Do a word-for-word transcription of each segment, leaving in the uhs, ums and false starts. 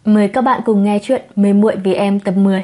Mời các bạn cùng nghe chuyện Mê muội vì em tập mười.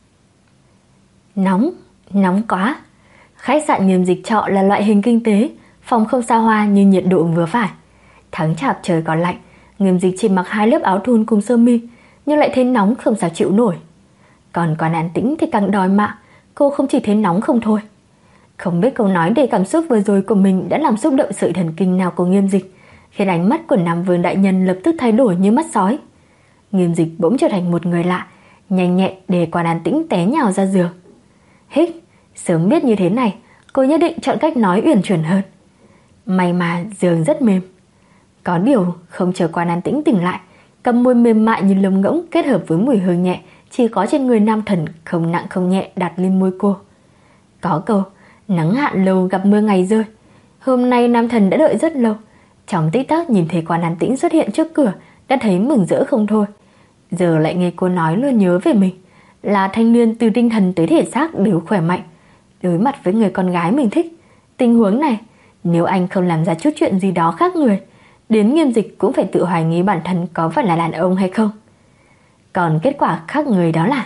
Nóng, nóng quá. Khách sạn Nghiêm Dịch trọ là loại hình kinh tế, phòng không xa hoa nhưng nhiệt độ vừa phải. Tháng chạp trời còn lạnh, Nghiêm Dịch chỉ mặc hai lớp áo thun cùng sơ mi, nhưng lại thấy nóng không sao chịu nổi. Còn Quan An Tĩnh thì càng đòi mạng, cô không chỉ thấy nóng không thôi. Không biết câu nói đầy cảm xúc vừa rồi của mình đã làm xúc động sợi thần kinh nào của Nghiêm Dịch, khiến ánh mắt của Nam Vương đại nhân lập tức thay đổi như mắt sói. Nghiêm Dịch bỗng trở thành một người lạ, nhanh nhẹn để Quan An Tĩnh té nhào ra giường. Hích, sớm biết như thế này, cô nhất định chọn cách nói uyển chuyển hơn. May mà giường rất mềm. Có điều không chờ Quan An Tĩnh tỉnh lại, cầm môi mềm mại như lông ngỗng kết hợp với mùi hương nhẹ chỉ có trên người nam thần không nặng không nhẹ đặt lên môi cô. Có câu nắng hạn lâu gặp mưa ngày rơi. Hôm nay nam thần đã đợi rất lâu, trong tích tắc nhìn thấy Quan An Tĩnh xuất hiện trước cửa đã thấy mừng rỡ không thôi. Giờ lại nghe cô nói luôn nhớ về mình, là thanh niên từ tinh thần tới thể xác đều khỏe mạnh, đối mặt với người con gái mình thích. Tình huống này, nếu anh không làm ra chút chuyện gì đó khác người, đến Nghiêm Dịch cũng phải tự hoài nghi bản thân có phải là đàn ông hay không. Còn kết quả khác người đó là,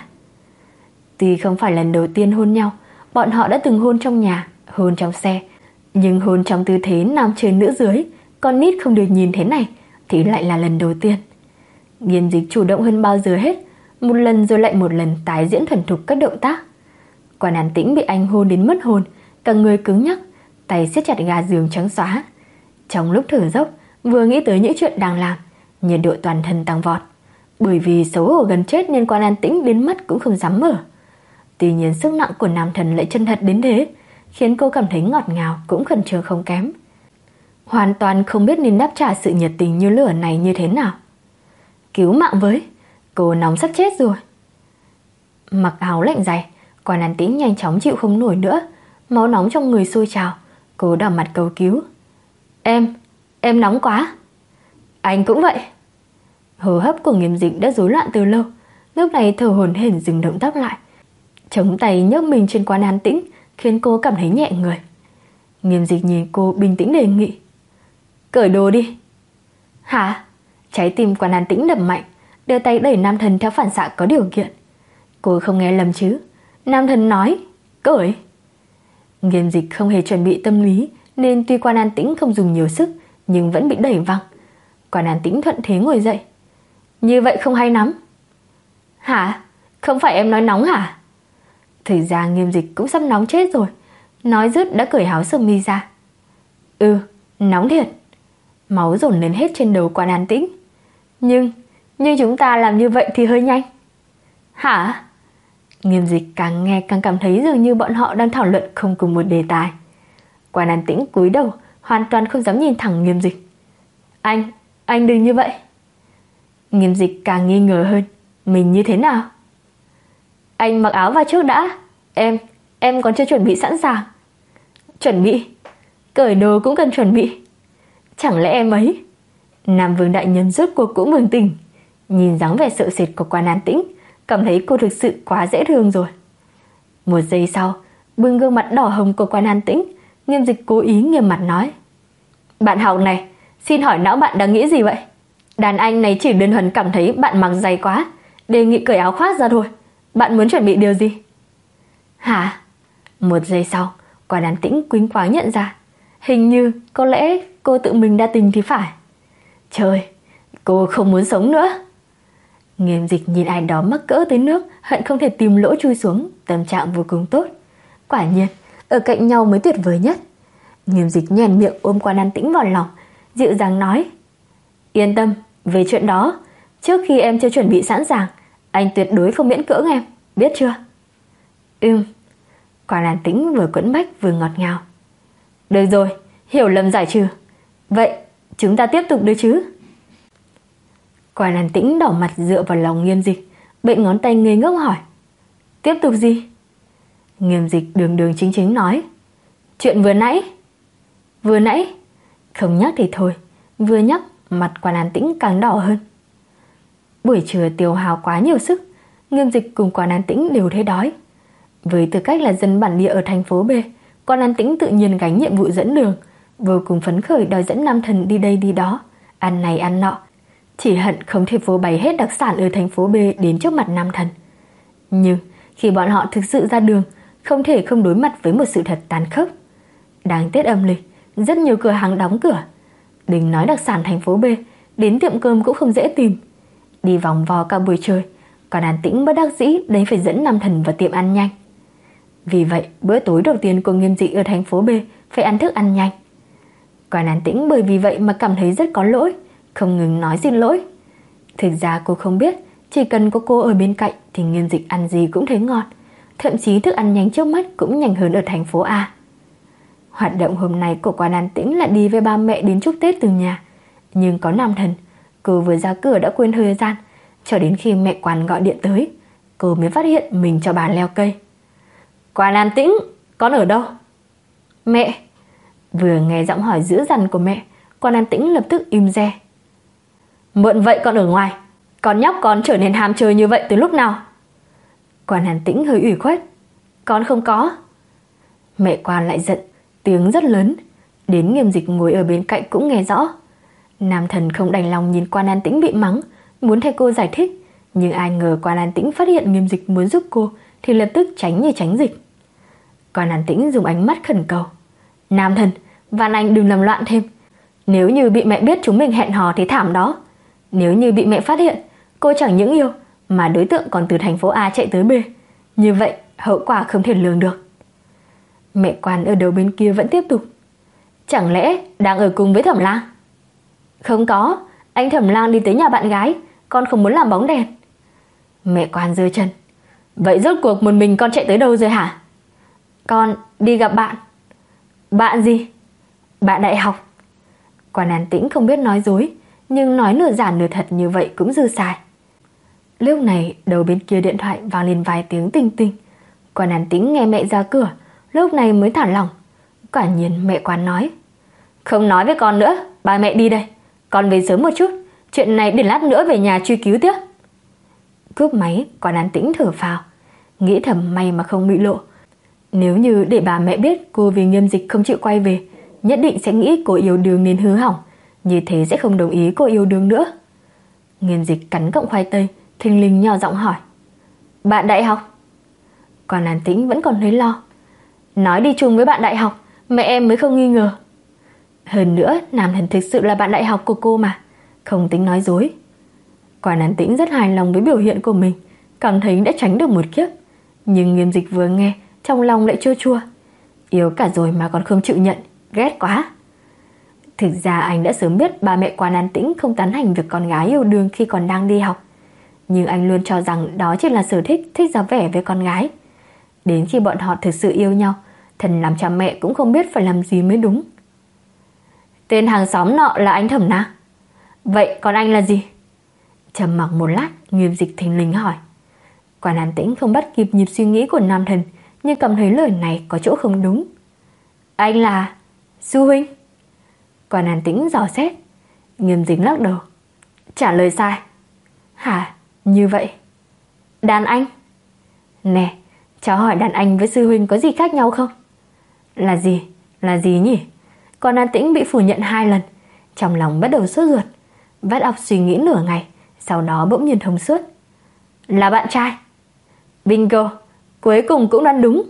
tuy không phải lần đầu tiên hôn nhau, bọn họ đã từng hôn trong nhà, hôn trong xe, nhưng hôn trong tư thế nam trên nữ dưới, con nít không được nhìn thế này thì lại là lần đầu tiên. Nghiêm Dịch chủ động hơn bao giờ hết, một lần rồi lại một lần tái diễn thuần thục các động tác. Quan An Tĩnh bị anh hôn đến mất hồn, cả người cứng nhắc, tay siết chặt ga giường trắng xóa. Trong lúc thở dốc, vừa nghĩ tới những chuyện đang làm, nhiệt độ toàn thân tăng vọt. Bởi vì xấu hổ gần chết nên Quan An Tĩnh đến mắt cũng không dám mở. Tuy nhiên sức nặng của nam thần lại chân thật đến thế, khiến cô cảm thấy ngọt ngào cũng khẩn trương không kém. Hoàn toàn không biết nên đáp trả sự nhiệt tình như lửa này như thế nào. Cứu mạng với, cô nóng sắp chết rồi. Mặc áo lạnh dày, Quan An Tĩnh nhanh chóng chịu không nổi nữa, máu nóng trong người sôi trào. Cô đỏ mặt cầu cứu. Em, em nóng quá. Anh cũng vậy. Hô hấp của Nghiêm Dịch đã rối loạn từ lâu, lúc này thở hổn hển dừng động tác lại, chống tay nhấc mình trên Quan An Tĩnh, khiến cô cảm thấy nhẹ người. Nghiêm Dịch nhìn cô bình tĩnh đề nghị. Cởi đồ đi. Hả? Trái tim Quan An Tĩnh đập mạnh, đưa tay đẩy nam thần theo phản xạ có điều kiện. Cô không nghe lầm chứ? Nam thần nói cởi. Nghiêm Dịch không hề chuẩn bị tâm lý, nên tuy Quan An Tĩnh không dùng nhiều sức nhưng vẫn bị đẩy văng. Quan An Tĩnh thuận thế ngồi dậy. Như vậy không hay lắm. Hả? Không phải em nói nóng hả? Thời gian Nghiêm Dịch cũng sắp nóng chết rồi, nói dứt đã cởi áo sơ mi ra. Ừ, nóng thiệt. Máu dồn lên hết trên đầu Quan An Tĩnh. Nhưng, nhưng chúng ta làm như vậy thì hơi nhanh. Hả? Nghiêm Dịch càng nghe càng cảm thấy dường như bọn họ đang thảo luận không cùng một đề tài. Quan An Tĩnh cúi đầu, hoàn toàn không dám nhìn thẳng Nghiêm Dịch. Anh, anh đừng như vậy. Nghiêm Dịch càng nghi ngờ hơn. Mình như thế nào? Anh mặc áo vào trước đã. Em, em còn chưa chuẩn bị sẵn sàng. Chuẩn bị? Cởi đồ cũng cần chuẩn bị. Chẳng lẽ em ấy? Nam Vương đại nhân rốt cuộc cũng bừng tỉnh. Nhìn dáng vẻ sợ sệt của Quan An Tĩnh, cảm thấy cô thực sự quá dễ thương rồi. Một giây sau, bưng gương mặt đỏ hồng của Quan An Tĩnh, Nghiêm Dịch cố ý nghiêm mặt nói. Bạn học này, xin hỏi não bạn đang nghĩ gì vậy? Đàn anh này chỉ đơn thuần cảm thấy bạn mặc dày quá, đề nghị cởi áo khoác ra thôi. Bạn muốn chuẩn bị điều gì? Hả? Một giây sau, Quan An Tĩnh quýnh quáng nhận ra, hình như có lẽ cô tự mình đa tình thì phải. Trời, cô không muốn sống nữa. Nghiêm Dịch nhìn ai đó mắc cỡ tới nước hận không thể tìm lỗ chui xuống, tâm trạng vô cùng tốt. Quả nhiên, ở cạnh nhau mới tuyệt vời nhất. Nghiêm Dịch nhoẻn miệng ôm Quan An Tĩnh vào lòng, dịu dàng nói. Yên tâm, về chuyện đó, trước khi em chưa chuẩn bị sẵn sàng, anh tuyệt đối không miễn cưỡng em, biết chưa? Ừm. Quan An Tĩnh vừa quẫn bách vừa ngọt ngào. Được rồi, hiểu lầm giải trừ. Vậy, chúng ta tiếp tục được chứ? Quan An Tĩnh đỏ mặt dựa vào lòng Nghiêm Dịch, bện ngón tay ngây ngốc hỏi. Tiếp tục gì? Nghiêm Dịch đường đường chính chính nói. Chuyện vừa nãy. Vừa nãy? Không nhắc thì thôi, vừa nhắc mặt Quan An Tĩnh càng đỏ hơn. Buổi trưa tiêu hao quá nhiều sức, Nghiêm Dịch cùng Quan An Tĩnh đều thấy đói. Với tư cách là dân bản địa ở thành phố B, Quan An Tĩnh tự nhiên gánh nhiệm vụ dẫn đường, vô cùng phấn khởi đòi dẫn nam thần đi đây đi đó, ăn này ăn nọ. chỉ hận không thể phô bày hết đặc sản ở thành phố B đến trước mặt nam thần. Nhưng khi bọn họ thực sự ra đường, không thể không đối mặt với một sự thật tàn khốc. Đáng tiếc âm lịch, rất nhiều cửa hàng đóng cửa. Đừng nói đặc sản thành phố B, đến tiệm cơm cũng không dễ tìm. Đi vòng vo cả buổi trời, còn An Tĩnh bất đắc dĩ đấy phải dẫn nam thần vào tiệm ăn nhanh. Vì vậy, bữa tối đầu tiên của Nghiêm Dịch ở thành phố B phải ăn thức ăn nhanh. Còn An Tĩnh bởi vì vậy mà cảm thấy rất có lỗi, không ngừng nói xin lỗi. Thực ra cô không biết, chỉ cần có cô ở bên cạnh thì Nghiêm Dịch ăn gì cũng thấy ngon, thậm chí thức ăn nhanh trước mắt cũng nhanh hơn ở thành phố A. Hoạt động hôm nay của Quan An Tĩnh là đi với ba mẹ đến chúc Tết từ nhà. Nhưng có nam thần, cô vừa ra cửa đã quên thời gian, cho đến khi mẹ Quan gọi điện tới, cô mới phát hiện mình cho bà leo cây. Quan An Tĩnh, con ở đâu? Mẹ. Vừa nghe giọng hỏi dữ dằn của mẹ, Quan An Tĩnh lập tức im re. Muộn vậy con ở ngoài, con nhóc con trở nên ham chơi như vậy từ lúc nào? Quan An Tĩnh hơi ủy khuất. Con không có. Mẹ Quan lại giận, tiếng rất lớn, đến Nghiêm Dịch ngồi ở bên cạnh cũng nghe rõ. Nam thần không đành lòng nhìn Quan An Tĩnh bị mắng, muốn thay cô giải thích, nhưng ai ngờ Quan An Tĩnh phát hiện Nghiêm Dịch muốn giúp cô thì lập tức tránh như tránh dịch. Quan An Tĩnh dùng ánh mắt khẩn cầu. Nam thần, van anh đừng làm loạn thêm. Nếu như bị mẹ biết chúng mình hẹn hò thì thảm đó. Nếu như bị mẹ phát hiện, cô chẳng những yêu mà đối tượng còn từ thành phố A chạy tới B. Như vậy hậu quả không thể lường được. Mẹ Quan ở đầu bên kia vẫn tiếp tục. Chẳng lẽ đang ở cùng với Thẩm Lang? Không có, anh Thẩm Lang đi tới nhà bạn gái, con không muốn làm bóng đèn. Mẹ Quan giơ chân. Vậy rốt cuộc một mình con chạy tới đâu rồi hả? Con đi gặp bạn. Bạn gì? Bạn đại học. Quan An Tĩnh không biết nói dối, nhưng nói nửa giả nửa thật như vậy cũng dư xài. Lúc này đầu bên kia điện thoại vang lên vài tiếng tinh tinh. Quan An Tĩnh nghe mẹ ra cửa, lúc này mới thả lòng. Quả nhiên mẹ Quan nói. Không nói với con nữa, ba mẹ đi đây. Con về sớm một chút, chuyện này để lát nữa về nhà truy cứu tiếp. Cúp máy, Quan An Tĩnh thở phào, nghĩ thầm may mà không bị lộ. Nếu như để bà mẹ biết cô vì Nghiêm Dịch không chịu quay về, nhất định sẽ nghĩ cô yêu đương nên hư hỏng, như thế sẽ không đồng ý cô yêu đương nữa. Nghiêm Dịch cắn cọng khoai tây, thình lình nhỏ giọng hỏi. Bạn đại học? Quan An Tĩnh vẫn còn hơi lo. Nói đi chung với bạn đại học, mẹ em mới không nghi ngờ. Hơn nữa, nam thần thực sự là bạn đại học của cô mà, không tính nói dối. Quan An Tĩnh rất hài lòng với biểu hiện của mình, cảm thấy đã tránh được một kiếp. Nhưng Nghiêm Dịch vừa nghe, trong lòng lại chua chua. Yêu cả rồi mà còn không chịu nhận, ghét quá. Thực ra anh đã sớm biết ba mẹ Quan An Tĩnh không tán thành việc con gái yêu đương khi còn đang đi học. Nhưng anh luôn cho rằng đó chỉ là sở thích, thích ra vẻ với con gái. Đến khi bọn họ thực sự yêu nhau, thần làm cha mẹ cũng không biết phải làm gì mới đúng. Tên hàng xóm nọ là anh Thẩm Na. Vậy còn anh là gì? Trầm mặc một lát, Nghiêm Dịch thình lình hỏi. Quan An Tĩnh không bắt kịp nhịp suy nghĩ của nam thần, nhưng cảm thấy lời này có chỗ không đúng. Anh là sư huynh? Quan An Tĩnh dò xét. Nghiêm Dịch lắc đầu. Trả lời sai. Hả? Như vậy? Đàn anh? Nè, cháu hỏi đàn anh với sư huynh có gì khác nhau không? Là gì? Là gì nhỉ? Quan An Tĩnh bị phủ nhận hai lần, trong lòng bắt đầu sốt ruột, vắt óc suy nghĩ nửa ngày, sau đó bỗng nhiên thông suốt. Là bạn trai. Bingo, cuối cùng cũng đoán đúng.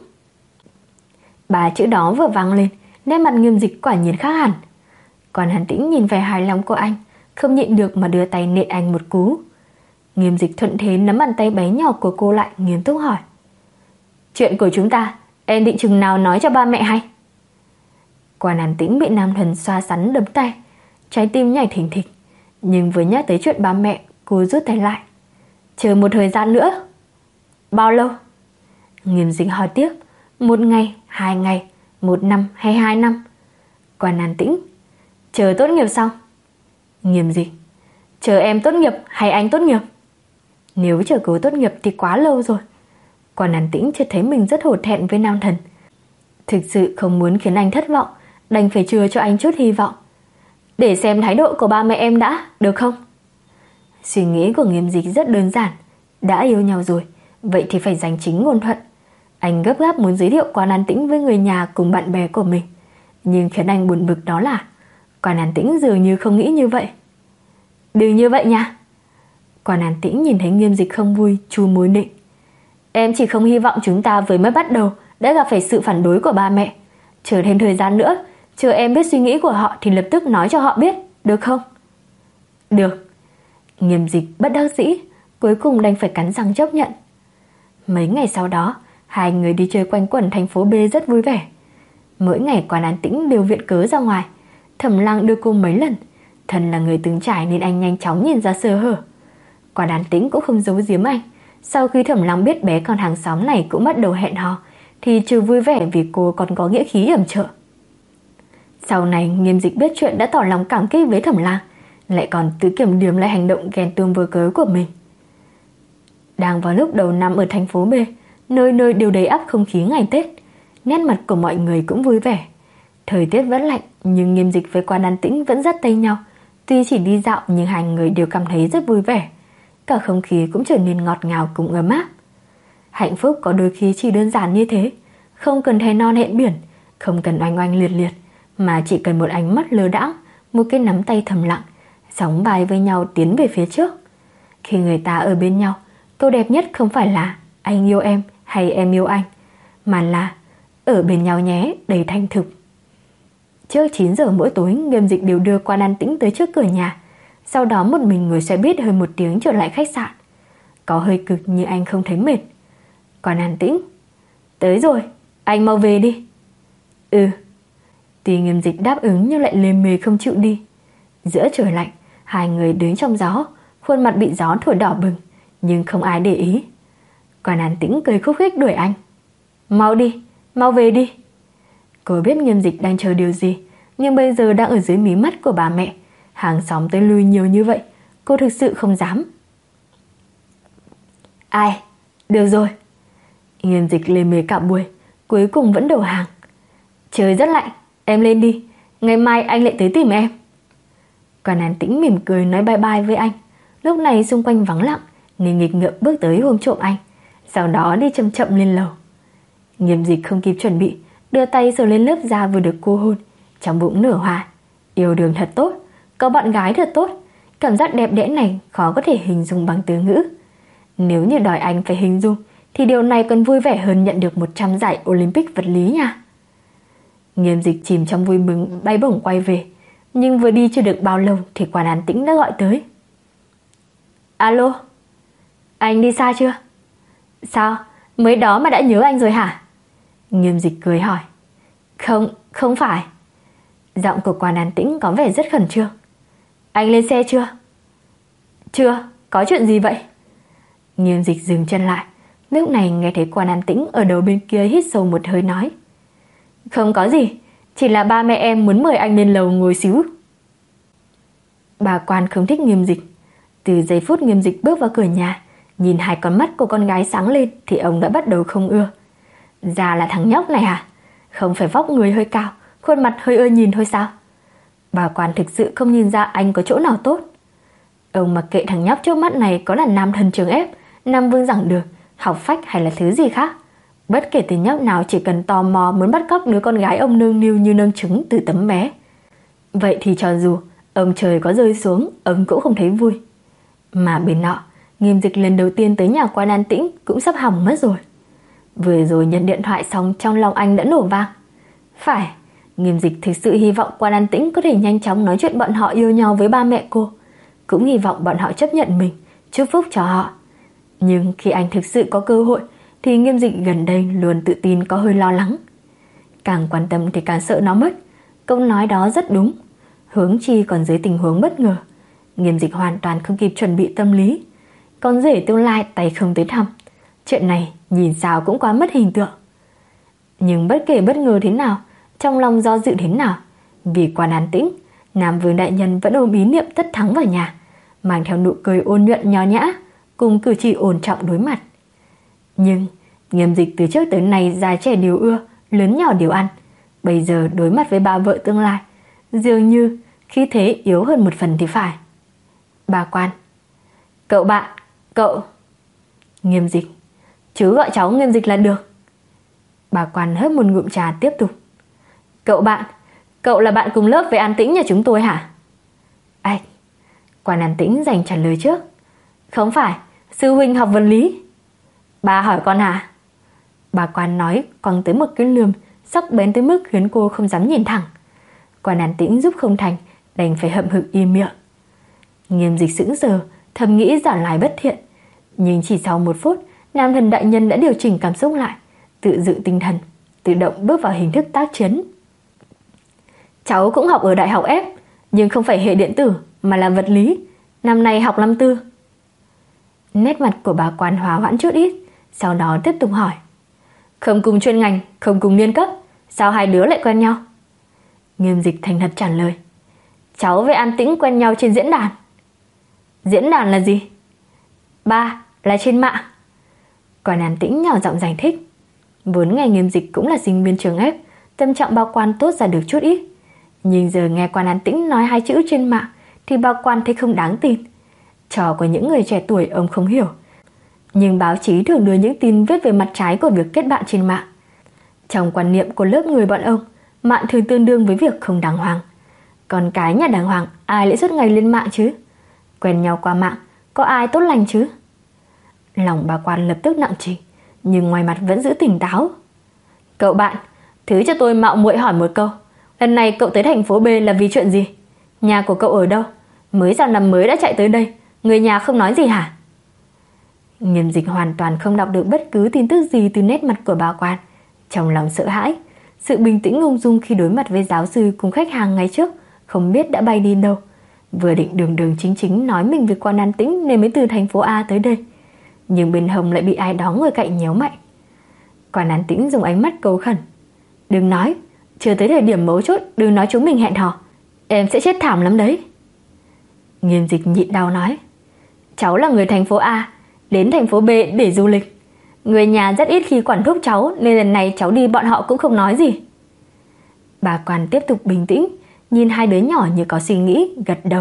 Ba chữ đó vừa vang lên, nét mặt Nghiêm Dịch quả nhiên khác hẳn. Quan An Tĩnh nhìn vẻ hài lòng của anh, không nhịn được mà đưa tay nện anh một cú. Nghiêm Dịch thuận thế nắm bàn tay bé nhỏ của cô lại, nghiêm túc hỏi. Chuyện của chúng ta, em định chừng nào nói cho ba mẹ hay? Quan An Tĩnh bị nam thần xoa sắn đấm tay, trái tim nhảy thình thịch. Nhưng vừa nhắc tới chuyện ba mẹ, cô rút tay lại. Chờ một thời gian nữa. Bao lâu? Nghiêm Dịch hỏi tiếp. Một ngày, hai ngày, một năm hay hai năm? Quan An Tĩnh. Chờ tốt nghiệp xong. Nghiêm Dịch. Chờ em tốt nghiệp hay anh tốt nghiệp? Nếu chờ cô tốt nghiệp thì quá lâu rồi. Quan An Tĩnh chợt thấy mình rất hổ thẹn với nam thần. Thực sự không muốn khiến anh thất vọng, đành phải chừa cho anh chút hy vọng. Để xem thái độ của ba mẹ em đã, được không? Suy nghĩ của Nghiêm Dịch rất đơn giản. Đã yêu nhau rồi, vậy thì phải giành chính ngôn thuận. Anh gấp gáp muốn giới thiệu Quan An Tĩnh với người nhà cùng bạn bè của mình. Nhưng khiến anh buồn bực đó là Quan An Tĩnh dường như không nghĩ như vậy. Đừng như vậy nha. Quan An Tĩnh nhìn thấy Nghiêm Dịch không vui, chu môi nịnh. Em chỉ không hy vọng chúng ta vừa mới bắt đầu đã gặp phải sự phản đối của ba mẹ. Chờ thêm thời gian nữa, chờ em biết suy nghĩ của họ thì lập tức nói cho họ biết, được không? Được. Nghiêm Dịch bất đắc dĩ, cuối cùng đành phải cắn răng chấp nhận. Mấy ngày sau đó, hai người đi chơi quanh quẩn thành phố B rất vui vẻ. Mỗi ngày Quan An Tĩnh đều viện cớ ra ngoài. Thẩm Lăng đưa cô mấy lần. Thần là người từng trải nên anh nhanh chóng nhìn ra sơ hở. Quan An Tĩnh cũng không giấu giếm anh. Sau khi Thẩm Lăng biết bé con hàng xóm này cũng bắt đầu hẹn hò, thì trừ vui vẻ vì cô còn có nghĩa khí yểm trợ. Sau này Nghiêm Dịch biết chuyện đã tỏ lòng cảm kích với Thẩm Lăng, lại còn tự kiểm điểm lại hành động ghen tuông vô cớ của mình. Đang vào lúc đầu năm ở thành phố B, nơi nơi đều đầy ắp không khí ngày Tết. Nét mặt của mọi người cũng vui vẻ. Thời tiết vẫn lạnh, nhưng Nghiêm Dịch với Quan An Tĩnh vẫn dắt tay nhau. Tuy chỉ đi dạo nhưng hai người đều cảm thấy rất vui vẻ. Cả không khí cũng trở nên ngọt ngào cùng ấm áp. Hạnh phúc có đôi khi chỉ đơn giản như thế. Không cần thề non hẹn biển, không cần oanh oanh liệt liệt, mà chỉ cần một ánh mắt lơ đãng, một cái nắm tay thầm lặng, sóng vai với nhau tiến về phía trước. Khi người ta ở bên nhau, câu đẹp nhất không phải là anh yêu em hay em yêu anh, mà là ở bên nhau nhé, đầy thành thực. Trước chín giờ mỗi tối, Nghiêm Dịch đều đưa Quan An Tĩnh tới trước cửa nhà. Sau đó một mình ngồi xe buýt hơn một tiếng trở lại khách sạn. Có hơi cực nhưng anh không thấy mệt. Quan An Tĩnh: Tới rồi, anh mau về đi. Ừ. Tuy Nghiêm Dịch đáp ứng nhưng lại lề mề không chịu đi. Giữa trời lạnh, hai người đứng trong gió, khuôn mặt bị gió thổi đỏ bừng, nhưng không ai để ý. Quan An Tĩnh cười khúc khích đuổi anh: Mau đi, mau về đi. Cô biết Nghiêm Dịch đang chờ điều gì, nhưng bây giờ đang ở dưới mí mắt của bà mẹ, hàng xóm tới lui nhiều như vậy, cô thực sự không dám. Ai, được rồi. Nghiêm Dịch lề mề cả buổi, cuối cùng vẫn đầu hàng. Trời rất lạnh, em lên đi, ngày mai anh lại tới tìm em. Quan An Tĩnh mỉm cười nói bye bye với anh. Lúc này xung quanh vắng lặng nên nghịch ngợm bước tới ôm trộm anh, sau đó đi chậm chậm lên lầu. Nghiêm Dịch không kịp chuẩn bị, đưa tay sờ lên lớp da vừa được cô hôn, trong bụng nở hoa. Yêu đương thật tốt, có bạn gái thật tốt. Cảm giác đẹp đẽ này khó có thể hình dung bằng từ ngữ. Nếu như đòi anh phải hình dung thì điều này còn vui vẻ hơn nhận được một trăm giải Olympic vật lý nha. Nghiêm Dịch chìm trong vui mừng bay bổng quay về, nhưng vừa đi chưa được bao lâu thì Quan An Tĩnh đã gọi tới. Alo, anh đi xa chưa? Sao, mới đó mà đã nhớ anh rồi hả? Nghiêm Dịch cười hỏi. Không, không phải. Giọng của Quan An Tĩnh có vẻ rất khẩn trương. Anh lên xe chưa? Chưa, có chuyện gì vậy? Nghiêm Dịch dừng chân lại. Lúc này nghe thấy Quan An Tĩnh ở đầu bên kia hít sâu một hơi nói. Không có gì, chỉ là ba mẹ em muốn mời anh lên lầu ngồi xíu. Bà Quan không thích Nghiêm Dịch. Từ giây phút Nghiêm Dịch bước vào cửa nhà, nhìn hai con mắt của con gái sáng lên thì ông đã bắt đầu không ưa. Già là thằng nhóc này à? Không phải vóc người hơi cao, khuôn mặt hơi ưa nhìn thôi sao? Bà Quan thực sự không nhìn ra anh có chỗ nào tốt. Ông mặc kệ thằng nhóc trước mắt này có là nam thần trường ép, nam vương giảng đường, học phách hay là thứ gì khác. Bất kể tên nhóc nào chỉ cần tò mò muốn bắt cóc đứa con gái ông nương niu như nâng trứng từ tấm bé. Vậy thì cho dù ông trời có rơi xuống, ông cũng không thấy vui. Mà bên nọ, Nghiêm Dịch lần đầu tiên tới nhà Quan An Tĩnh cũng sắp hỏng mất rồi. Vừa rồi nhận điện thoại xong trong lòng anh đã nổ vang. Phải, Nghiêm Dịch thực sự hy vọng Quan An Tĩnh có thể nhanh chóng nói chuyện bọn họ yêu nhau với ba mẹ cô. Cũng hy vọng bọn họ chấp nhận mình, chúc phúc cho họ. Nhưng khi anh thực sự có cơ hội thì Nghiêm Dịch gần đây luôn tự tin có hơi lo lắng. Càng quan tâm thì càng sợ nó mất. Câu nói đó rất đúng. Huống chi còn dưới tình huống bất ngờ, Nghiêm Dịch hoàn toàn không kịp chuẩn bị tâm lý. Con rể tương lai tay không tới thăm. Chuyện này nhìn sao cũng quá mất hình tượng. Nhưng bất kể bất ngờ thế nào, trong lòng do dự thế nào, vì Quan An Tĩnh, Nam Vương đại nhân vẫn ôm ý niệm tất thắng vào nhà, mang theo nụ cười ôn nhuận nho nhã, cùng cử chỉ ổn trọng đối mặt. Nhưng Nghiêm Dịch từ trước tới nay già trẻ đều ưa, lớn nhỏ đều ăn. Bây giờ đối mặt với bà vợ tương lai, dường như khí thế yếu hơn một phần thì phải. Bà Quan: Cậu bạn, cậu... Nghiêm Dịch: Chứ gọi cháu Nghiêm Dịch là được. Bà Quan hớp một ngụm trà tiếp tục: Cậu bạn, cậu là bạn cùng lớp với An Tĩnh nhà chúng tôi hả? Ách. Quan An Tĩnh giành trả lời trước. Không phải, sư huynh học vật lý. Bà hỏi con à? Bà Quan nói quăng tới một cái lườm sắc bén tới mức khiến cô không dám nhìn thẳng. Quan An Tĩnh giúp không thành, đành phải hậm hực im miệng. Nghiêm Dịch sững sờ, thầm nghĩ giả lại bất thiện. Nhưng chỉ sau một phút, nam thần đại nhân đã điều chỉnh cảm xúc lại, tự dự tinh thần, tự động bước vào hình thức tác chiến. Cháu cũng học ở đại học F, nhưng không phải hệ điện tử mà là vật lý. Năm nay học năm tư. Nét mặt của bà Quan hòa hoãn chút ít, sau đó tiếp tục hỏi. Không cùng chuyên ngành, không cùng niên cấp, sao hai đứa lại quen nhau? Nghiêm Dịch thành thật trả lời. Cháu với An Tĩnh quen nhau trên diễn đàn. Diễn đàn là gì? Ba, là trên mạng. Quan An Tĩnh nhỏ giọng giải thích. Vốn ngày Nghiêm Dịch cũng là sinh viên trường F, tâm trạng bà Quan tốt ra được chút ít. Nhưng giờ nghe Quan An Tĩnh nói hai chữ trên mạng thì bà Quan thấy không đáng tin. Trò của những người trẻ tuổi ông không hiểu. Nhưng báo chí thường đưa những tin viết về mặt trái của việc kết bạn trên mạng. Trong quan niệm của lớp người bọn ông, mạng thường tương đương với việc không đàng hoàng. Còn cái nhà đàng hoàng ai lại suốt ngày lên mạng chứ? Quen nhau qua mạng, có ai tốt lành chứ? Lòng bà Quan lập tức nặng trĩu, nhưng ngoài mặt vẫn giữ tỉnh táo. Cậu bạn, thứ cho tôi mạo muội hỏi một câu. Lần này cậu tới thành phố B là vì chuyện gì? Nhà của cậu ở đâu? Mới vào năm mới đã chạy tới đây, người nhà không nói gì hả? Nghiêm Dịch hoàn toàn không đọc được bất cứ tin tức gì từ nét mặt của bà Quan. Trong lòng sợ hãi, sự bình tĩnh ung dung khi đối mặt với giáo sư cùng khách hàng ngày trước không biết đã bay đi đâu. Vừa định đường đường chính chính nói mình với Quan An Tĩnh nên mới từ thành phố A tới đây, nhưng bên hông lại bị ai đó ngồi cạnh nhéo mạnh. Quan An Tĩnh dùng ánh mắt cầu khẩn. Đừng nói, chưa tới thời điểm mấu chốt, đừng nói chúng mình hẹn hò, em sẽ chết thảm lắm đấy. Nghiêm Dịch nhịn đau nói. Cháu là người thành phố A, đến thành phố B để du lịch. Người nhà rất ít khi quản thúc cháu, nên lần này cháu đi bọn họ cũng không nói gì. Bà Quan tiếp tục bình tĩnh, nhìn hai đứa nhỏ như có suy nghĩ, gật đầu.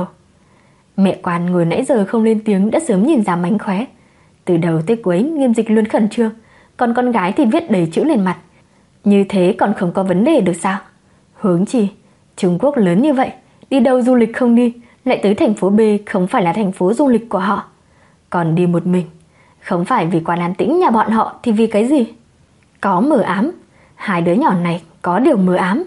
Mẹ Quan ngồi nãy giờ không lên tiếng đã sớm nhìn ra mánh khóe. Từ đầu tới cuối Nghiêm Dịch luôn khẩn trương, còn con gái thì viết đầy chữ lên mặt. Như thế còn không có vấn đề được sao? Huống chi Trung Quốc lớn như vậy, đi đâu du lịch không đi, lại tới thành phố B không phải là thành phố du lịch của họ. Còn đi một mình, không phải vì Quan An Tĩnh nhà bọn họ thì vì cái gì? Có mờ ám, hai đứa nhỏ này có điều mờ ám.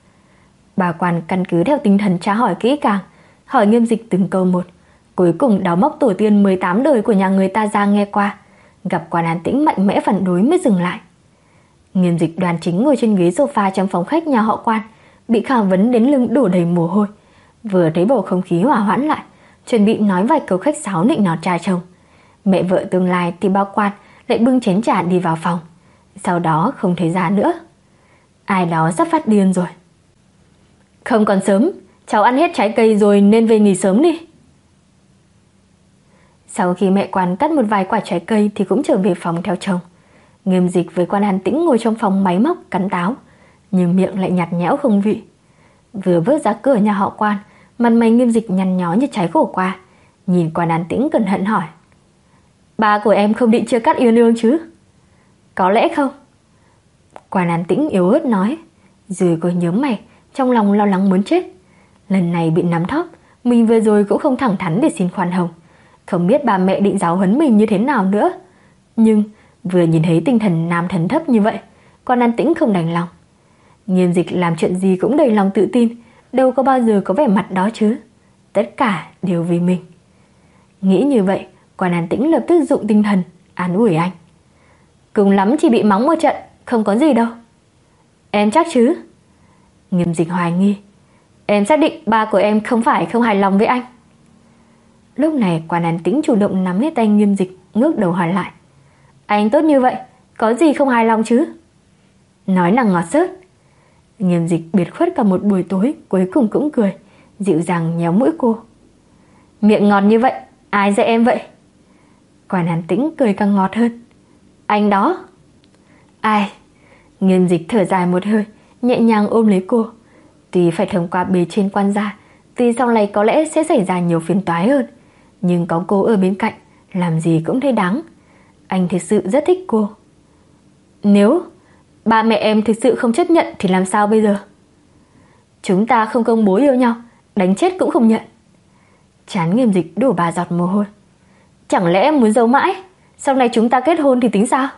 Bà Quan căn cứ theo tinh thần tra hỏi kỹ càng, hỏi Nghiêm Dịch từng câu một, cuối cùng đào móc tổ tiên mười tám đời của nhà người ta ra nghe qua. Gặp Quan An Tĩnh mạnh mẽ phản đối mới dừng lại. Nghiêm Dịch đoan chính ngồi trên ghế sofa trong phòng khách nhà họ Quan, bị khảo vấn đến lưng đổ đầy mồ hôi. Vừa thấy bầu không khí hòa hoãn lại, chuẩn bị nói vài câu khách sáo nịnh nọt cha chồng. Mẹ vợ tương lai thì bà Quan lại bưng chén trà đi vào phòng, sau đó không thấy ra nữa. Ai đó sắp phát điên rồi. Không còn sớm, cháu ăn hết trái cây rồi nên về nghỉ sớm đi. Sau khi mẹ Quan cắt một vài quả trái cây thì cũng trở về phòng theo chồng. Nghiêm Dịch với Quan An Tĩnh ngồi trong phòng máy móc cắn táo, nhưng miệng lại nhạt nhẽo không vị. Vừa bước ra cửa nhà họ Quan, mặt mày Nghiêm Dịch nhăn nhó như trái khổ qua, nhìn Quan An Tĩnh cẩn thận hỏi. Ba của em không định chia cắt yêu đương chứ? Có lẽ không. Quan An Tĩnh yếu ớt nói, rồi cô nhớm mày, trong lòng lo lắng muốn chết. Lần này bị nắm thóp, mình vừa rồi cũng không thẳng thắn để xin khoan hồng, không biết bà mẹ định giáo huấn mình như thế nào nữa. Nhưng vừa nhìn thấy tinh thần nam thần thấp như vậy, Quan An Tĩnh không đành lòng. Nghiêm Dịch làm chuyện gì cũng đầy lòng tự tin, đâu có bao giờ có vẻ mặt đó chứ. Tất cả đều vì mình. Nghĩ như vậy, Quan An Tĩnh lập tức dụng tinh thần an ủi anh. Cùng lắm chỉ bị mắng một trận, không có gì đâu. Em chắc chứ? Nghiêm Dịch hoài nghi. Em xác định ba của em không phải không hài lòng với anh. Lúc này Quan An Tĩnh chủ động nắm hết tay Nghiêm Dịch, ngước đầu hỏi lại. Anh tốt như vậy, có gì không hài lòng chứ? Nói năng ngọt xớt. Nghiêm Dịch biệt khuất cả một buổi tối, cuối cùng cũng cười, dịu dàng nhéo mũi cô. Miệng ngọt như vậy, ai dạy em vậy? Quan An Tĩnh cười càng ngọt hơn. Anh đó. Ai? Nghiêm Dịch thở dài một hơi, nhẹ nhàng ôm lấy cô. Tuy phải thông qua bề trên Quan gia, tuy sau này có lẽ sẽ xảy ra nhiều phiền toái hơn, nhưng có cô ở bên cạnh, làm gì cũng thấy đáng. Anh thực sự rất thích cô. Nếu ba mẹ em thực sự không chấp nhận thì làm sao bây giờ? Chúng ta không công bố yêu nhau, đánh chết cũng không nhận. Trán Nghiêm Dịch đổ ba giọt mồ hôi. Chẳng lẽ em muốn giấu mãi, sau này chúng ta kết hôn thì tính sao?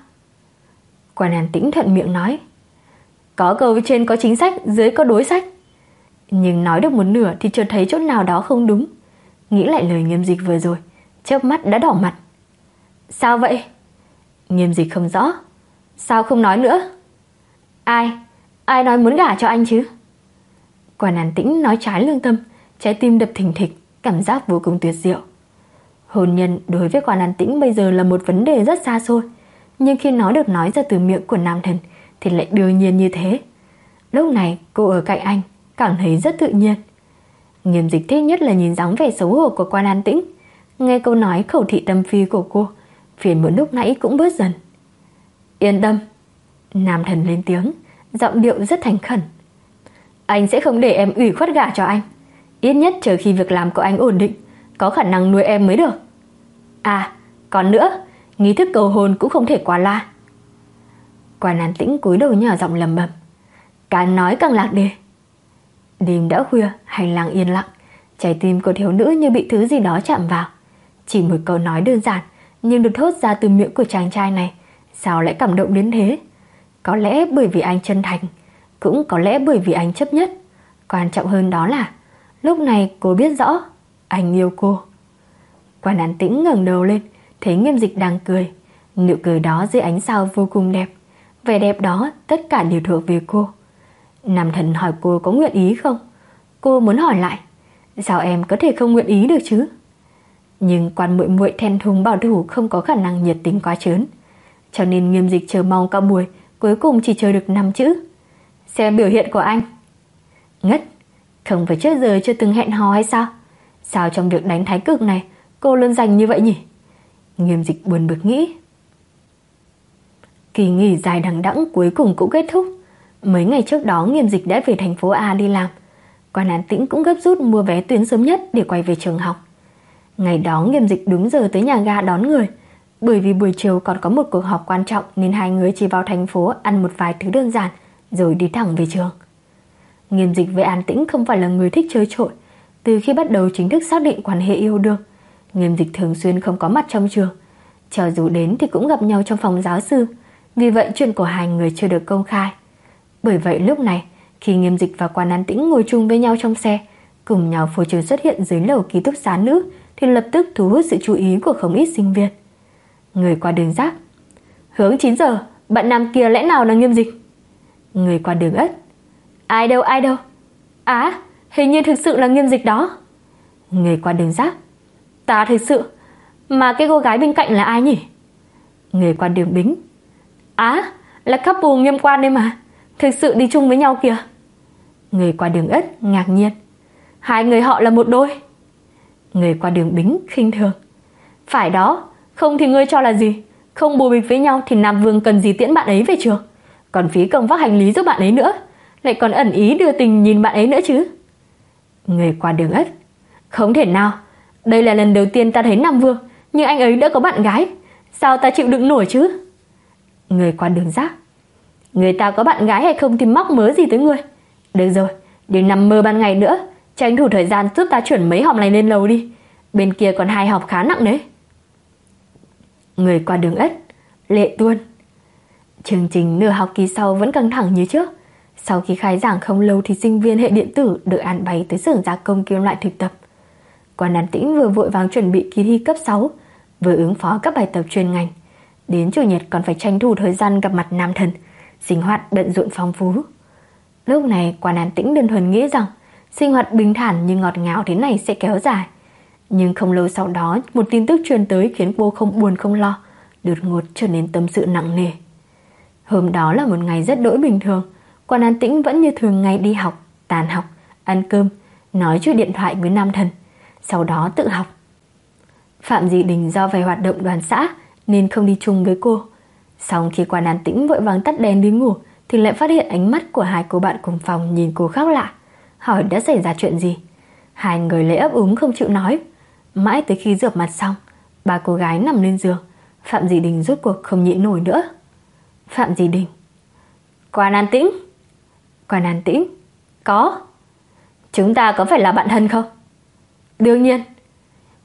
Quan An Tĩnh thuận miệng nói. Có câu trên có chính sách, dưới có đối sách. Nhưng nói được một nửa thì chợt thấy chỗ nào đó không đúng. Nghĩ lại lời Nghiêm Dịch vừa rồi, chớp mắt đã đỏ mặt. Sao vậy? Nghiêm Dịch không rõ. Sao không nói nữa? Ai? Ai nói muốn gả cho anh chứ? Quan An Tĩnh nói trái lương tâm, trái tim đập thình thịch, cảm giác vô cùng tuyệt diệu. Hôn nhân đối với Quan An Tĩnh bây giờ là một vấn đề rất xa xôi, nhưng khi nó được nói ra từ miệng của nam thần thì lại đương nhiên như thế. Lúc này cô ở cạnh anh cảm thấy rất tự nhiên. Nghiêm Dịch thích nhất là nhìn dáng vẻ xấu hổ của Quan An Tĩnh. Nghe câu nói khẩu thị tâm phi của cô, phiền muộn lúc nãy cũng bớt dần. Yên tâm, nam thần lên tiếng, giọng điệu rất thành khẩn. Anh sẽ không để em ủy khuất gả cho anh. Ít nhất chờ khi việc làm của anh ổn định, có khả năng nuôi em mới được. À, còn nữa, nghi thức cầu hôn cũng không thể quá la. Quan An Tĩnh cúi đầu nhỏ giọng lẩm bẩm. Càng nói càng lạc đề. Đêm đã khuya, hành lang yên lặng, trái tim của thiếu nữ như bị thứ gì đó chạm vào. Chỉ một câu nói đơn giản, nhưng được thốt ra từ miệng của chàng trai này, sao lại cảm động đến thế? Có lẽ bởi vì anh chân thành, cũng có lẽ bởi vì anh chấp nhất. Quan trọng hơn đó là lúc này cô biết rõ anh yêu cô. Quan An Tĩnh ngẩng đầu lên, thấy Nghiêm Dịch đang cười. Nụ cười đó dưới ánh sao vô cùng đẹp. Vẻ đẹp đó tất cả đều thuộc về cô. Nam thần hỏi cô có nguyện ý không? Cô muốn hỏi lại, sao em có thể không nguyện ý được chứ? Nhưng Quan muội muội thẹn thùng bảo thủ không có khả năng nhiệt tình quá trớn, cho nên Nghiêm Dịch chờ mong cả buổi, cuối cùng chỉ chờ được năm chữ. Xem biểu hiện của anh. Ngất, không phải trước giờ chưa từng hẹn hò hay sao? Sao trong việc đánh thái cực này cô luôn giành như vậy nhỉ? Nghiêm Dịch buồn bực nghĩ. Kỳ nghỉ dài đằng đẵng cuối cùng cũng kết thúc. Mấy ngày trước đó Nghiêm Dịch đã về thành phố A đi làm. Quan An Tĩnh cũng gấp rút mua vé tuyến sớm nhất để quay về trường học. Ngày đó Nghiêm Dịch đúng giờ tới nhà ga đón người. Bởi vì buổi chiều còn có một cuộc họp quan trọng nên hai người chỉ vào thành phố ăn một vài thứ đơn giản rồi đi thẳng về trường. Nghiêm Dịch với An Tĩnh không phải là người thích chơi trội. Từ khi bắt đầu chính thức xác định quan hệ yêu đương, Nghiêm Dịch thường xuyên không có mặt trong trường. Cho dù đến thì cũng gặp nhau trong phòng giáo sư. Vì vậy chuyện của hai người chưa được công khai. Bởi vậy lúc này, khi Nghiêm Dịch và Quan An Tĩnh ngồi chung với nhau trong xe, cùng nhau phô trương xuất hiện dưới lầu ký túc xá nữ, thì lập tức thu hút sự chú ý của không ít sinh viên. Người qua đường Giác. Hướng chín giờ, bạn nam kia lẽ nào là Nghiêm Dịch? Người qua đường Ất. Ai đâu ai đâu? Á, hình như thực sự là Nghiêm Dịch đó. Người qua đường Giác. Ta thực sự. Mà cái cô gái bên cạnh là ai nhỉ? Người qua đường Bính. Á, là couple Nghiêm Quan đây mà. Thực sự đi chung với nhau kìa. Người qua đường Ất ngạc nhiên. Hai người họ là một đôi. Người qua đường Bính khinh thường. Phải đó, không thì ngươi cho là gì? Không bồ bịch với nhau thì Nam Vương cần gì tiễn bạn ấy về trường? Còn phí công vác hành lý giúp bạn ấy nữa, lại còn ẩn ý đưa tình nhìn bạn ấy nữa chứ. Người qua đường Ất. Không thể nào, đây là lần đầu tiên ta thấy Nam Vương, nhưng anh ấy đã có bạn gái, sao ta chịu đựng nổi chứ? Người qua đường Giác. Người ta có bạn gái hay không thì móc mớ gì tới ngươi. Được rồi, đừng nằm mơ ban ngày nữa, tranh thủ thời gian giúp ta chuyển mấy hòm này lên lầu đi. Bên kia còn hai hòm khá nặng đấy. Người qua đường Ất. Lệ Tuôn. Chương trình nửa học kỳ sau vẫn căng thẳng như trước. Sau khi khai giảng không lâu thì sinh viên hệ điện tử được an bài tới xưởng gia công kim loại thực tập. Quan An Tĩnh vừa vội vàng chuẩn bị kỳ thi cấp sáu, vừa ứng phó các bài tập chuyên ngành. Đến chủ nhật còn phải tranh thủ thời gian gặp mặt nam thần, sinh hoạt bận rộn phong phú. Lúc này Quan An Tĩnh đơn thuần nghĩ rằng sinh hoạt bình thản nhưng ngọt ngào thế này sẽ kéo dài. Nhưng không lâu sau đó, một tin tức truyền tới khiến cô không buồn không lo, đột ngột trở nên tâm sự nặng nề. Hôm đó là một ngày rất đỗi bình thường. Quan An Tĩnh vẫn như thường ngày đi học, tàn học, ăn cơm, nói chuyện điện thoại với nam thần, sau đó tự học. Phạm Dị Đình do phải hoạt động đoàn xã nên không đi chung với cô. Xong khi Quan An Tĩnh vội vàng tắt đèn đi ngủ thì lại phát hiện ánh mắt của hai cô bạn cùng phòng nhìn cô khác lạ, hỏi đã xảy ra chuyện gì. Hai người lấy ấp úng không chịu nói. Mãi tới khi rửa mặt xong, ba cô gái nằm lên giường, Phạm Dị Đình rốt cuộc không nhịn nổi nữa. Phạm Dị Đình. Quan An Tĩnh. Quan An Tĩnh. Có. Chúng ta có phải là bạn thân không? Đương nhiên.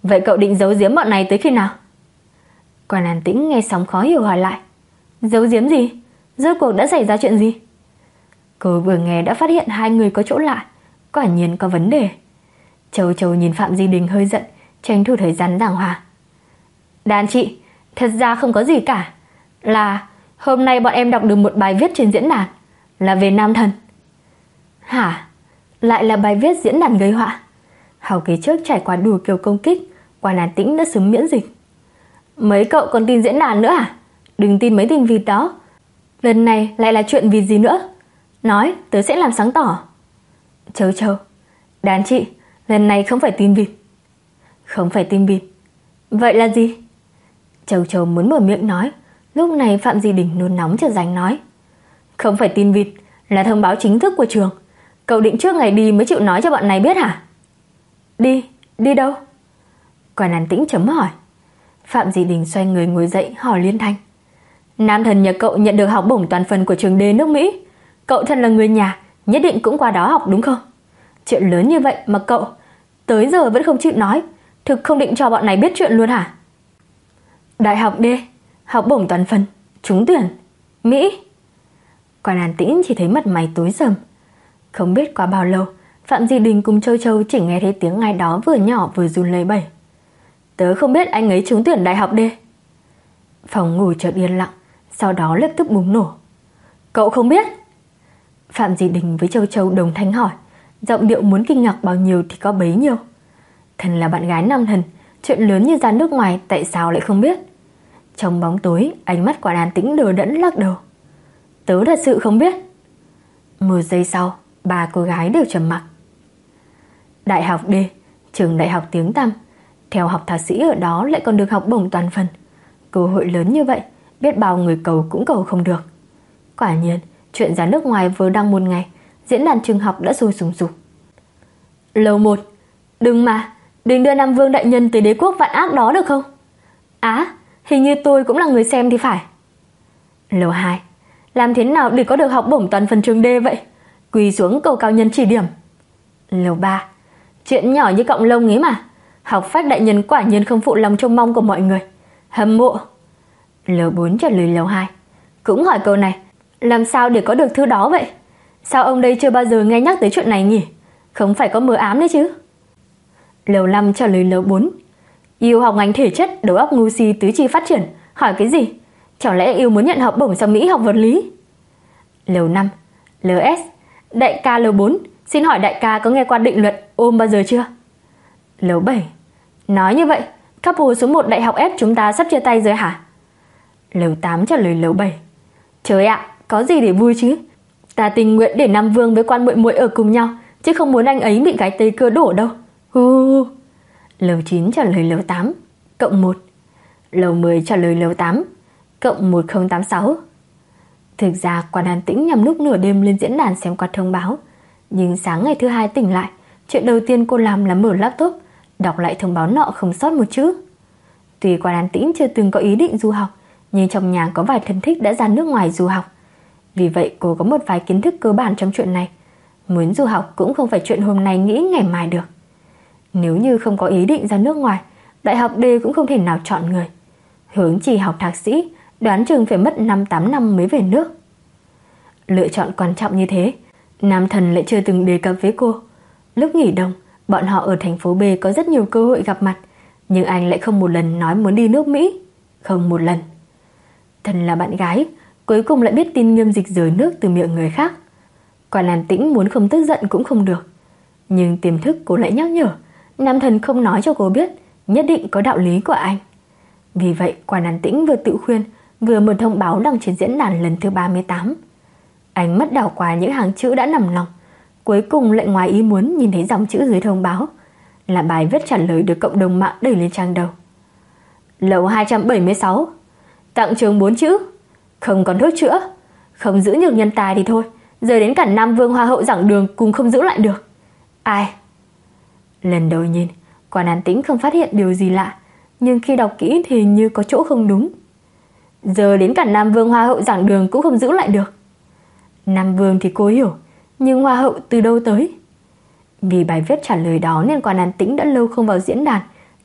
Vậy cậu định giấu giếm bọn này tới khi nào? Quan An Tĩnh nghe xong khó hiểu hỏi lại. Giấu giếm gì? Rốt cuộc đã xảy ra chuyện gì? Cô vừa nghe đã phát hiện hai người có chỗ lạ, quả nhiên có vấn đề. Châu Châu nhìn Phạm Di Đình hơi giận, tranh thủ thời gian giảng hòa. Đàn chị, thật ra không có gì cả. Là hôm nay bọn em đọc được một bài viết trên diễn đàn, là về nam thần. Hả? Lại là bài viết diễn đàn gây họa? Học kỳ trước trải qua đủ kiểu công kích, Quan An Tĩnh đã sớm miễn dịch. Mấy cậu còn tin diễn đàn nữa à? Đừng tin mấy tin vịt đó. Lần này lại là chuyện vịt gì nữa? Nói, tớ sẽ làm sáng tỏ. Châu Châu, đàn chị, lần này không phải tin vịt. Không phải tin vịt. Vậy là gì? Châu Châu muốn mở miệng nói, lúc này Phạm Di Đình nôn nóng chợt giành nói. Không phải tin vịt, là thông báo chính thức của trường. Cậu định trước ngày đi mới chịu nói cho bọn này biết hả? Đi, đi đâu? Quan An Tĩnh chấm hỏi. Phạm Di Đình xoay người ngồi dậy hỏi liên thanh. Nam thần nhà cậu nhận được học bổng toàn phần của trường D nước Mỹ. Cậu thân là người nhà, nhất định cũng qua đó học đúng không? Chuyện lớn như vậy mà cậu tới giờ vẫn không chịu nói, thực không định cho bọn này biết chuyện luôn hả? Đại học D, học bổng toàn phần, trúng tuyển, Mỹ. Quan An Tĩnh chỉ thấy mặt mày tối sầm. Không biết qua bao lâu, Phạm Di Đình cùng Châu Châu chỉ nghe thấy tiếng ai đó vừa nhỏ vừa run lẩy bẩy. Tớ không biết anh ấy trúng tuyển đại học D. Phòng ngủ chợt yên lặng, sau đó lập tức bùng nổ. Cậu không biết? Phạm Di Đình với Châu Châu đồng thanh hỏi, giọng điệu muốn kinh ngạc bao nhiêu thì có bấy nhiêu. Thần là bạn gái nam thần, chuyện lớn như ra nước ngoài tại sao lại không biết? Trong bóng tối, ánh mắt Quan An Tĩnh đờ đẫn lắc đầu. Tớ thật sự không biết. Một giây sau, ba cô gái đều trầm mặc. Đại học D, trường đại học tiếng tăm, theo học thạc sĩ ở đó lại còn được học bổng toàn phần. Cơ hội lớn như vậy, biết bao người cầu cũng cầu không được. Quả nhiên, chuyện ra nước ngoài vừa đăng một ngày, diễn đàn trường học đã sôi sùng sục. Lầu một, đừng mà, đừng đưa Nam Vương đại nhân tới đế quốc vạn ác đó được không? Á, hình như tôi cũng là người xem thì phải. Lầu hai, làm thế nào để có được học bổng toàn phần trường D vậy? Quỳ xuống cầu cao nhân chỉ điểm. Lầu ba, chuyện nhỏ như cọng lông ấy mà, học phách đại nhân quả nhiên không phụ lòng trông mong của mọi người, hâm mộ. Lầu bốn trả lời lầu hai, cũng hỏi câu này, làm sao để có được thứ đó vậy? Sao ông đây chưa bao giờ nghe nhắc tới chuyện này nhỉ? Không phải có mờ ám đấy chứ? Lầu năm trả lời lầu bốn, yêu học ngành thể chất, đầu óc ngu si tứ chi phát triển, hỏi cái gì? Chẳng lẽ yêu muốn nhận học bổng sang Mỹ học vật lý? Lầu năm, lờ ét, đại ca lầu bốn, xin hỏi đại ca có nghe qua định luật ôm bao giờ chưa? Lầu bảy, nói như vậy, couple số một đại học F chúng ta sắp chia tay rồi hả? Lầu tám trả lời lầu bảy, trời ạ, có gì để vui chứ? Ta tình nguyện để Nam Vương với Quan muội muội ở cùng nhau, chứ không muốn anh ấy bị gái Tây cưa đổ đâu. Hu. Lầu chín trả lời lầu tám, cộng một. Lầu mười trả lời lầu tám, cộng một không tám sáu. Thực ra Quan An Tĩnh nhằm lúc nửa đêm lên diễn đàn xem qua thông báo, nhưng sáng ngày thứ hai tỉnh lại, chuyện đầu tiên cô làm là mở laptop, đọc lại thông báo nọ không sót một chữ. Tuy Quan An Tĩnh chưa từng có ý định du học, nhưng trong nhà có vài thân thích đã ra nước ngoài du học. Vì vậy cô có một vài kiến thức cơ bản trong chuyện này. Muốn du học cũng không phải chuyện hôm nay nghĩ ngày mai được. Nếu như không có ý định ra nước ngoài, đại học D cũng không thể nào chọn người. Hướng chỉ học thạc sĩ, đoán chừng phải mất năm tám năm mới về nước. Lựa chọn quan trọng như thế, nam thần lại chưa từng đề cập với cô. Lúc nghỉ đông, bọn họ ở thành phố B có rất nhiều cơ hội gặp mặt, nhưng anh lại không một lần nói muốn đi nước Mỹ. Không một lần. Thần là bạn gái, cuối cùng lại biết tin Nghiêm Dịch rời nước từ miệng người khác. Quan An Tĩnh muốn không tức giận cũng không được. Nhưng tiềm thức cô lại nhắc nhở, nam thần không nói cho cô biết, nhất định có đạo lý của anh. Vì vậy Quan An Tĩnh vừa tự khuyên, vừa mở thông báo đăng trên diễn đàn lần thứ ba mươi tám. Ánh mắt đảo qua những hàng chữ đã nằm lòng, cuối cùng lại ngoài ý muốn nhìn thấy dòng chữ dưới thông báo, là bài viết trả lời được cộng đồng mạng đẩy lên trang đầu. Lầu hai trăm bảy mươi sáu, tặng trường bốn chữ, không còn thuốc chữa, không giữ nhược nhân tài thì thôi, giờ đến cả Nam Vương Hoa hậu giảng đường cũng không giữ lại được. Ai? Lần đầu nhìn, Quan An Tĩnh không phát hiện điều gì lạ, nhưng khi đọc kỹ thì như có chỗ không đúng. Giờ đến cả Nam Vương Hoa hậu giảng đường cũng không giữ lại được. Nam Vương thì cô hiểu, nhưng Hoa hậu từ đâu tới? Vì bài viết trả lời đó nên Quan An Tĩnh đã lâu không vào diễn đàn,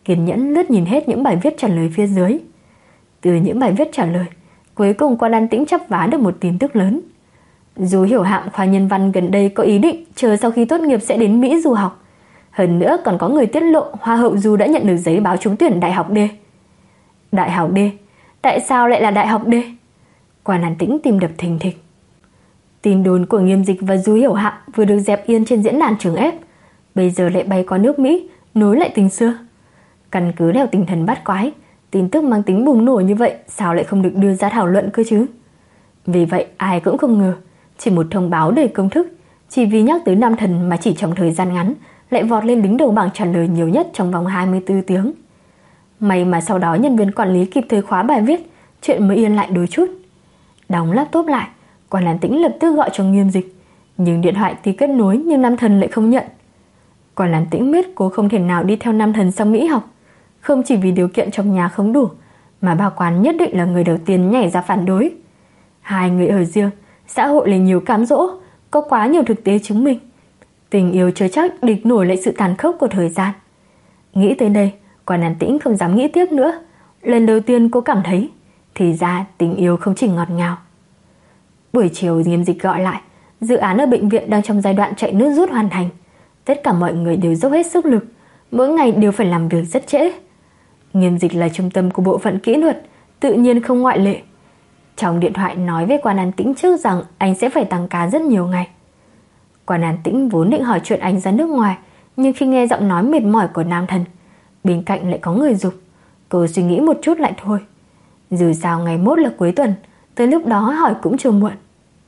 kiên nhẫn lướt nhìn hết những bài viết trả lời phía dưới. Từ những bài viết trả lời, cuối cùng Quan An Tĩnh chắp vá được một tin tức lớn. Du Hiểu Hạm khoa nhân văn gần đây có ý định chờ sau khi tốt nghiệp sẽ đến Mỹ du học. Hơn nữa còn có người tiết lộ Hoa hậu Du đã nhận được giấy báo trúng tuyển Đại học D. Đại học D? Tại sao lại là Đại học D? Quan An Tĩnh tim đập thình thịch. Tin đồn của Nghiêm Dịch và Du Hiểu Hạm vừa được dẹp yên trên diễn đàn Trường Ép, bây giờ lại bay qua nước Mỹ nối lại tình xưa. Căn cứ theo tinh thần bát quái, tin tức mang tính bùng nổ như vậy sao lại không được đưa ra thảo luận cơ chứ? Vì vậy ai cũng không ngờ, chỉ một thông báo đầy công thức, chỉ vì nhắc tới nam thần mà chỉ trong thời gian ngắn lại vọt lên đứng đầu bảng trả lời nhiều nhất trong vòng hai mươi tư tiếng. May mà sau đó nhân viên quản lý kịp thời khóa bài viết, chuyện mới yên lại đôi chút. Đóng laptop lại, Quan An Tĩnh lập tức gọi cho Nghiêm Dịch, nhưng điện thoại thì kết nối nhưng nam thần lại không nhận. Quan An Tĩnh biết cô không thể nào đi theo nam thần sang Mỹ học, không chỉ vì điều kiện trong nhà không đủ, mà bà Quan nhất định là người đầu tiên nhảy ra phản đối. Hai người ở riêng, xã hội lại nhiều cám dỗ, có quá nhiều thực tế chứng minh tình yêu chưa chắc địch nổi lại sự tàn khốc của thời gian. Nghĩ tới đây, Quan An Tĩnh không dám nghĩ tiếp nữa. Lần đầu tiên cô cảm thấy thì ra tình yêu không chỉ ngọt ngào. Buổi chiều Nghiêm Dịch gọi lại, dự án ở bệnh viện đang trong giai đoạn chạy nước rút hoàn thành. Tất cả mọi người đều dốc hết sức lực, mỗi ngày đều phải làm việc rất trễ. Nghiêm Dịch là trung tâm của bộ phận kỹ thuật, tự nhiên không ngoại lệ. Trong điện thoại nói với Quan An Tĩnh trước rằng anh sẽ phải tăng ca rất nhiều ngày. Quan An Tĩnh vốn định hỏi chuyện anh ra nước ngoài, nhưng khi nghe giọng nói mệt mỏi của nam thần, bên cạnh lại có người giục, cô suy nghĩ một chút lại thôi. Dù sao ngày mốt là cuối tuần, tới lúc đó hỏi cũng chưa muộn.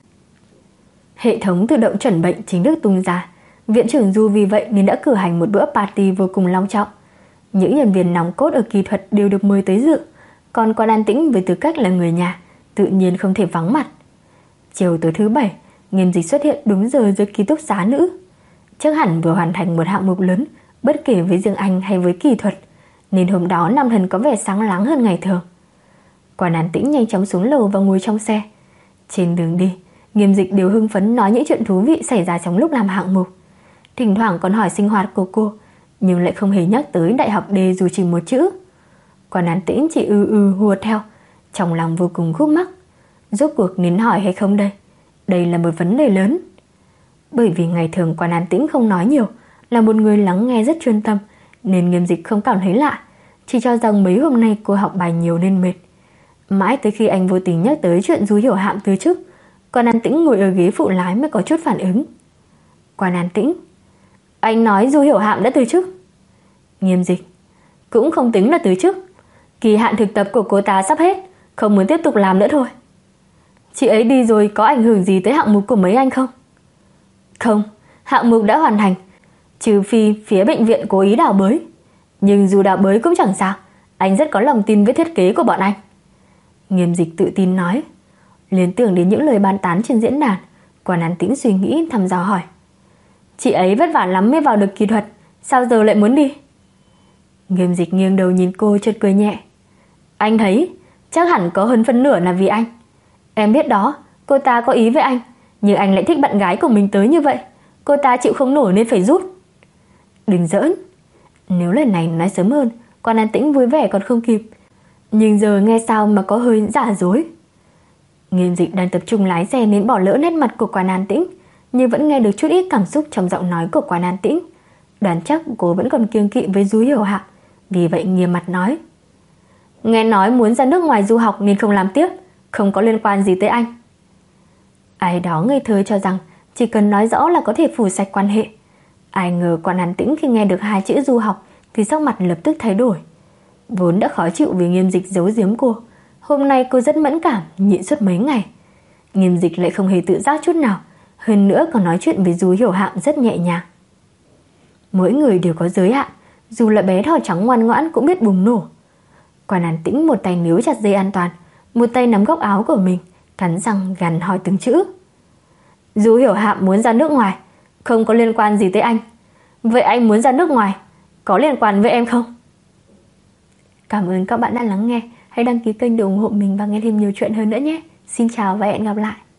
Hệ thống tự động chuẩn bệnh chính thức tung ra. Viện trưởng Du vì vậy nên đã cử hành một bữa party vô cùng long trọng. Những nhân viên nòng cốt ở kỹ thuật đều được mời tới dự, còn Quan An Tĩnh với tư cách là người nhà tự nhiên không thể vắng mặt. Chiều tối thứ bảy, Nghiêm Dịch xuất hiện đúng giờ dưới ký túc xá nữ. Chắc hẳn vừa hoàn thành một hạng mục lớn, bất kể với riêng anh hay với kỹ thuật, nên hôm đó nam thần có vẻ sáng láng hơn ngày thường. Quan An Tĩnh nhanh chóng xuống lầu và ngồi trong xe. Trên đường đi, Nghiêm Dịch đều hưng phấn nói những chuyện thú vị xảy ra trong lúc làm hạng mục. Thỉnh thoảng còn hỏi sinh hoạt của cô, nhưng lại không hề nhắc tới Đại học D dù chỉ một chữ. Quan An Tĩnh chỉ ư ư hùa theo, trong lòng vô cùng khúc mắc. Rốt cuộc nên hỏi hay không đây? Đây là một vấn đề lớn. Bởi vì ngày thường Quan An Tĩnh không nói nhiều, là một người lắng nghe rất chuyên tâm, nên Nghiêm Dịch không cảm thấy lạ, chỉ cho rằng mấy hôm nay cô học bài nhiều nên mệt. Mãi tới khi anh vô tình nhắc tới chuyện Du Hiểu Hạm từ chức, Quan An Tĩnh ngồi ở ghế phụ lái mới có chút phản ứng. Quan An Tĩnh: Anh nói Du Hiểu Hạm đã từ chức? Nghiêm Dịch: Cũng không tính là từ chức, kỳ hạn thực tập của cô ta sắp hết, không muốn tiếp tục làm nữa thôi. Chị ấy đi rồi có ảnh hưởng gì tới hạng mục của mấy anh không? Không, hạng mục đã hoàn thành, trừ phi phía bệnh viện cố ý đào bới. Nhưng dù đào bới cũng chẳng sao, anh rất có lòng tin với thiết kế của bọn anh. Nghiêm Dịch tự tin nói. Liên tưởng đến những lời bàn tán trên diễn đàn, Quan An Tĩnh suy nghĩ thăm dò hỏi: Chị ấy vất vả lắm mới vào được kỹ thuật, sao giờ lại muốn đi? Nghiêm Dịch nghiêng đầu nhìn cô chợt cười nhẹ. Anh thấy chắc hẳn có hơn phân nửa là vì anh. Em biết đó, cô ta có ý với anh, nhưng anh lại thích bạn gái của mình tới như vậy, cô ta chịu không nổi nên phải rút. Đừng giỡn. Nếu lần này nói sớm hơn, Quan An Tĩnh vui vẻ còn không kịp, nhưng giờ nghe sao mà có hơi giả dối. Nghiêm Dịch đang tập trung lái xe nên bỏ lỡ nét mặt của Quan An Tĩnh, nhưng vẫn nghe được chút ít cảm xúc trong giọng nói của Quan An Tĩnh. Đoán chắc cô vẫn còn kiêng kỵ với Du Hiểu Hạm, vì vậy nghiêm mặt nói: Nghe nói muốn ra nước ngoài du học nên không làm tiếp, không có liên quan gì tới anh. Ai đó ngây thơ cho rằng chỉ cần nói rõ là có thể phủ sạch quan hệ. Ai ngờ Quan An Tĩnh khi nghe được hai chữ du học thì sắc mặt lập tức thay đổi. Vốn đã khó chịu vì Nghiêm Dịch giấu giếm cô, hôm nay cô rất mẫn cảm, nhịn suốt mấy ngày. Nghiêm Dịch lại không hề tự giác chút nào, hơn nữa còn nói chuyện với Du Hiểu Hạm rất nhẹ nhàng. Mỗi người đều có giới hạn, dù là bé thỏ trắng ngoan ngoãn cũng biết bùng nổ. Quan An Tĩnh một tay níu chặt dây an toàn, một tay nắm góc áo của mình, cắn răng gằn hỏi từng chữ. Du Hiểu Hạm muốn ra nước ngoài, không có liên quan gì tới anh. Vậy anh muốn ra nước ngoài, có liên quan với em không? Cảm ơn các bạn đã lắng nghe. Hãy đăng ký kênh để ủng hộ mình và nghe thêm nhiều chuyện hơn nữa nhé. Xin chào và hẹn gặp lại.